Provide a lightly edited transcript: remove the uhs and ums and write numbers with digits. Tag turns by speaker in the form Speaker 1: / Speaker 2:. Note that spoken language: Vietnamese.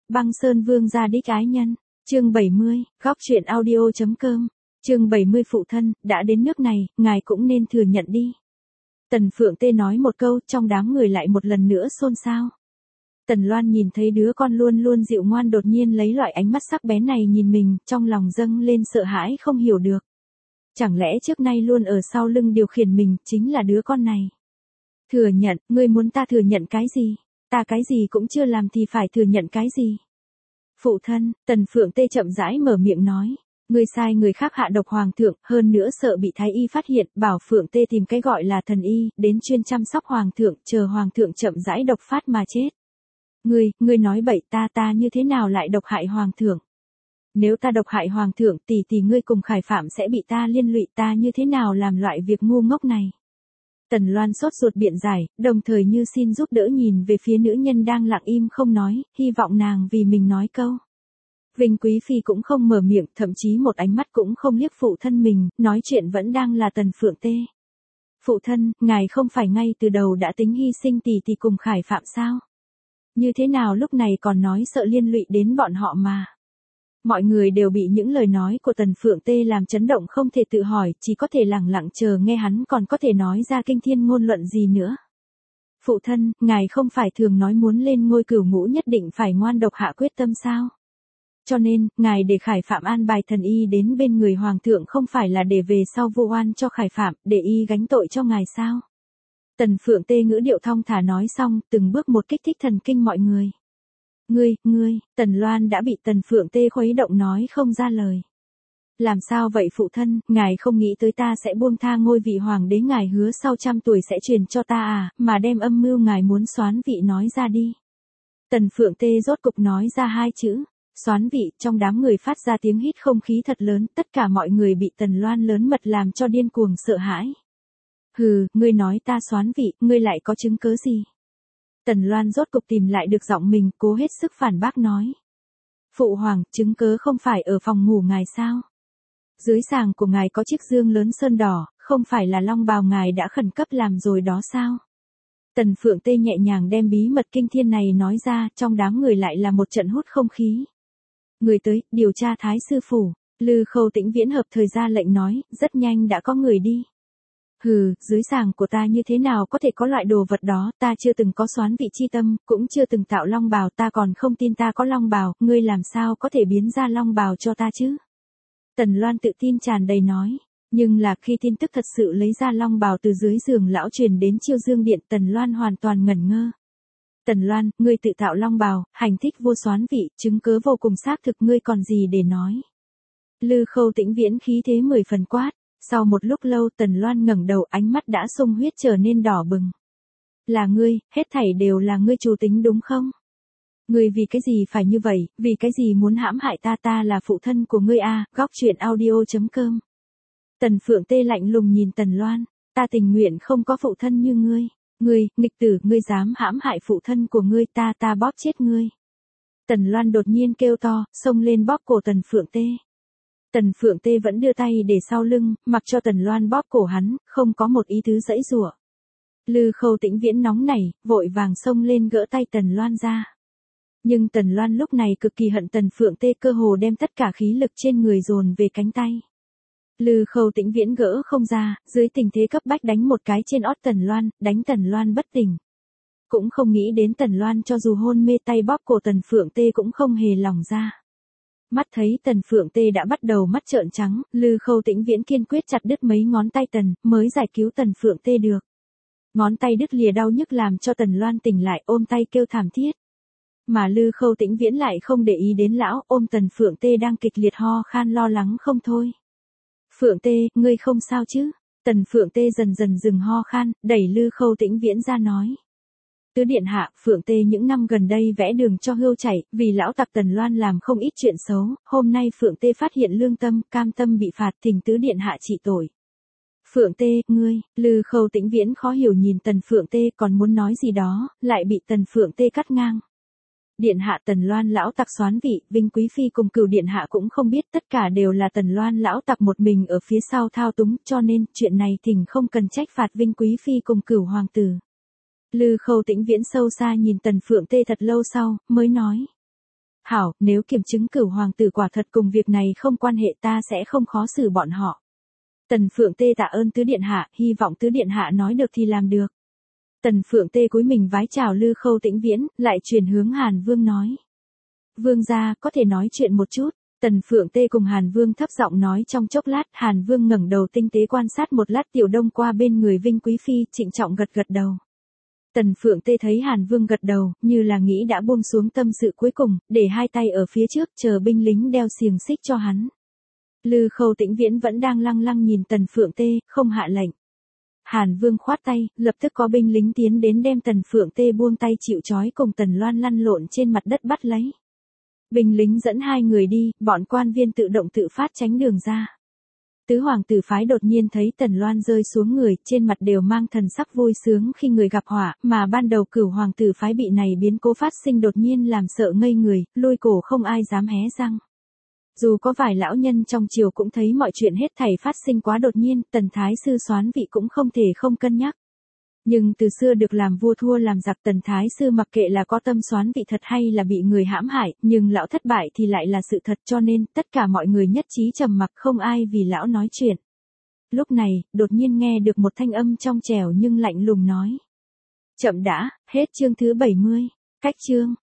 Speaker 1: Băng Sơn Vương gia đích ái nhân, chương 70, góc truyện audio.com, chương 70 phụ thân, đã đến nước này, ngài cũng nên thừa nhận đi. Tần Phượng Tê nói một câu, trong đám người lại một lần nữa xôn xao. Tần Loan nhìn thấy đứa con luôn luôn dịu ngoan đột nhiên lấy loại ánh mắt sắc bén này nhìn mình, trong lòng dâng lên sợ hãi không hiểu được. Chẳng lẽ trước nay luôn ở sau lưng điều khiển mình, chính là đứa con này? Thừa nhận, ngươi muốn ta thừa nhận cái gì? Ta cái gì cũng chưa làm thì phải thừa nhận cái gì? Phụ thân, Tần Phượng Tê chậm rãi mở miệng nói. Ngươi sai người khác hạ độc hoàng thượng, hơn nữa sợ bị thái y phát hiện, bảo Phượng Tê tìm cái gọi là thần y, đến chuyên chăm sóc hoàng thượng, chờ hoàng thượng chậm rãi độc phát mà chết. Ngươi nói bậy, ta như thế nào lại độc hại hoàng thượng? Nếu ta độc hại hoàng thượng tỷ ngươi cùng Khải Phạm sẽ bị ta liên lụy, ta như thế nào làm loại việc ngu ngốc này? Tần Loan sốt ruột biện giải, đồng thời như xin giúp đỡ nhìn về phía nữ nhân đang lặng im không nói, hy vọng nàng vì mình nói câu. Vinh Quý Phi cũng không mở miệng, thậm chí một ánh mắt cũng không liếc phụ thân mình, nói chuyện vẫn đang là Tần Phượng Tê. Phụ thân, ngài không phải ngay từ đầu đã tính hy sinh tỷ cùng Khải Phạm sao? Như thế nào lúc này còn nói sợ liên lụy đến bọn họ mà? Mọi người đều bị những lời nói của Tần Phượng Tê làm chấn động không thể tự hỏi, chỉ có thể lặng lặng chờ nghe hắn còn có thể nói ra kinh thiên ngôn luận gì nữa. Phụ thân, ngài không phải thường nói muốn lên ngôi cửu ngũ nhất định phải ngoan độc hạ quyết tâm sao? Cho nên, ngài để Khải Phạm an bài thần y đến bên người hoàng thượng không phải là để về sau vu oan cho Khải Phạm, để y gánh tội cho ngài sao? Tần Phượng Tê ngữ điệu thong thả nói xong, từng bước một kích thích thần kinh mọi người. Ngươi, Tần Loan đã bị Tần Phượng Tê khuấy động nói không ra lời. Làm sao vậy phụ thân, ngài không nghĩ tới ta sẽ buông tha ngôi vị hoàng đế ngài hứa sau 100 tuổi sẽ truyền cho ta à, mà đem âm mưu ngài muốn soán vị nói ra đi. Tần Phượng Tê rốt cục nói ra hai chữ, soán vị, trong đám người phát ra tiếng hít không khí thật lớn, tất cả mọi người bị Tần Loan lớn mật làm cho điên cuồng sợ hãi. Hừ, ngươi nói ta soán vị, ngươi lại có chứng cớ gì? Tần Loan rốt cục tìm lại được giọng mình, cố hết sức phản bác nói. Phụ hoàng, chứng cớ không phải ở phòng ngủ ngài sao? Dưới sàng của ngài có chiếc dương lớn sơn đỏ, không phải là long bào ngài đã khẩn cấp làm rồi đó sao? Tần Phượng Tê nhẹ nhàng đem bí mật kinh thiên này nói ra, trong đám người lại là một trận hút không khí. Người tới, điều tra thái sư phủ, Lư Khâu Tĩnh Viễn hợp thời ra lệnh nói, rất nhanh đã có người đi. Hừ, dưới sàng của ta như thế nào có thể có loại đồ vật đó, ta chưa từng có soán vị chi tâm, cũng chưa từng tạo long bào, ta còn không tin ta có long bào, ngươi làm sao có thể biến ra long bào cho ta chứ? Tần Loan tự tin tràn đầy nói, nhưng là khi tin tức thật sự lấy ra long bào từ dưới giường lão truyền đến Chiêu Dương Điện, Tần Loan hoàn toàn ngẩn ngơ. Tần Loan, ngươi tự tạo long bào, hành thích vô soán vị, chứng cớ vô cùng xác thực, ngươi còn gì để nói? Lư Khâu Tĩnh Viễn khí thế 10 phần quát. Sau một lúc lâu Tần Loan ngẩng đầu, ánh mắt đã sung huyết trở nên đỏ bừng. Là ngươi, hết thảy đều là ngươi chủ tính đúng không? Ngươi vì cái gì phải như vậy, vì cái gì muốn hãm hại ta là phụ thân của ngươi à, góc truyện audio.com. Tần Phượng Tê lạnh lùng nhìn Tần Loan, ta tình nguyện không có phụ thân như ngươi. Ngươi, nghịch tử, ngươi dám hãm hại phụ thân của ngươi, ta bóp chết ngươi. Tần Loan đột nhiên kêu to, xông lên bóp cổ Tần Phượng Tê. Tần Phượng Tê vẫn đưa tay để sau lưng, mặc cho Tần Loan bóp cổ hắn, không có một ý tứ giãy giụa. Lư Khâu Tĩnh Viễn nóng nảy, vội vàng xông lên gỡ tay Tần Loan ra. Nhưng Tần Loan lúc này cực kỳ hận Tần Phượng Tê, cơ hồ đem tất cả khí lực trên người dồn về cánh tay. Lư Khâu Tĩnh Viễn gỡ không ra, dưới tình thế cấp bách đánh một cái trên ót Tần Loan, đánh Tần Loan bất tỉnh. Cũng không nghĩ đến Tần Loan cho dù hôn mê tay bóp cổ Tần Phượng Tê cũng không hề lỏng ra. Mắt thấy Tần Phượng Tê đã bắt đầu mắt trợn trắng, Lư Khâu Tĩnh Viễn kiên quyết chặt đứt mấy ngón tay mới giải cứu Tần Phượng Tê được. Ngón tay đứt lìa đau nhức làm cho Tần Loan tỉnh lại, ôm tay kêu thảm thiết. Mà Lư Khâu Tĩnh Viễn lại không để ý đến lão, ôm Tần Phượng Tê đang kịch liệt ho khan lo lắng không thôi. Phượng Tê, ngươi không sao chứ? Tần Phượng Tê dần dần dừng ho khan, đẩy Lư Khâu Tĩnh Viễn ra nói. Tứ điện hạ, Phượng Tê những năm gần đây vẽ đường cho hươu chạy, vì lão tặc Tần Loan làm không ít chuyện xấu, hôm nay Phượng Tê phát hiện lương tâm, cam tâm bị phạt, thỉnh tứ điện hạ trị tội. Phượng Tê, ngươi, Lư Khâu Tĩnh Viễn khó hiểu nhìn Tần Phượng Tê còn muốn nói gì đó, lại bị Tần Phượng Tê cắt ngang. Điện hạ Tần Loan lão tặc soán vị, Vinh Quý Phi cùng Cửu điện hạ cũng không biết, tất cả đều là Tần Loan lão tặc một mình ở phía sau thao túng, cho nên chuyện này thỉnh không cần trách phạt Vinh Quý Phi cùng Cửu hoàng tử. Lư Khâu Tĩnh Viễn sâu xa nhìn Tần Phượng Tê thật lâu sau, mới nói. hảo, nếu kiểm chứng Cửu hoàng tử quả thật cùng việc này không quan hệ ta sẽ không khó xử bọn họ. Tần Phượng Tê tạ ơn tứ điện hạ, hy vọng tứ điện hạ nói được thì làm được. Tần Phượng Tê cúi mình vái chào Lư Khâu Tĩnh Viễn, lại chuyển hướng Hàn Vương nói. Vương gia, có thể nói chuyện một chút. Tần Phượng Tê cùng Hàn Vương thấp giọng nói trong chốc lát, Hàn Vương ngẩng đầu tinh tế quan sát một lát Tiểu Đông qua bên người Vinh Quý Phi, trịnh trọng gật gật đầu. Tần Phượng Tê thấy Hàn Vương gật đầu, như là nghĩ đã buông xuống tâm sự cuối cùng, để hai tay ở phía trước chờ binh lính đeo xiềng xích cho hắn. Lư Khâu Tĩnh Viễn vẫn đang lăng lăng nhìn Tần Phượng Tê, không hạ lệnh. Hàn Vương khoát tay, lập tức có binh lính tiến đến đem Tần Phượng Tê buông tay chịu trói cùng Tần Loan lăn lộn trên mặt đất bắt lấy. Binh lính dẫn hai người đi, bọn quan viên tự động tự phát tránh đường ra. Tứ hoàng tử phái đột nhiên thấy Tần Loan rơi xuống người, trên mặt đều mang thần sắc vui sướng khi người gặp họa, mà ban đầu Cửu hoàng tử phái bị này biến cố phát sinh đột nhiên làm sợ ngây người, lôi cổ không ai dám hé răng. Dù có vài lão nhân trong triều cũng thấy mọi chuyện hết thảy phát sinh quá đột nhiên, Tần Thái sư soán vị cũng không thể không cân nhắc. Nhưng từ xưa được làm vua thua làm giặc, Tần Thái sư mặc kệ là có tâm soán vị thật hay là bị người hãm hại, nhưng lão thất bại thì lại là sự thật, cho nên tất cả mọi người nhất trí trầm mặc, không ai vì lão nói chuyện. Lúc này, đột nhiên nghe được một thanh âm trong trẻo nhưng lạnh lùng nói. Chậm đã, hết chương thứ 70. Cách chương.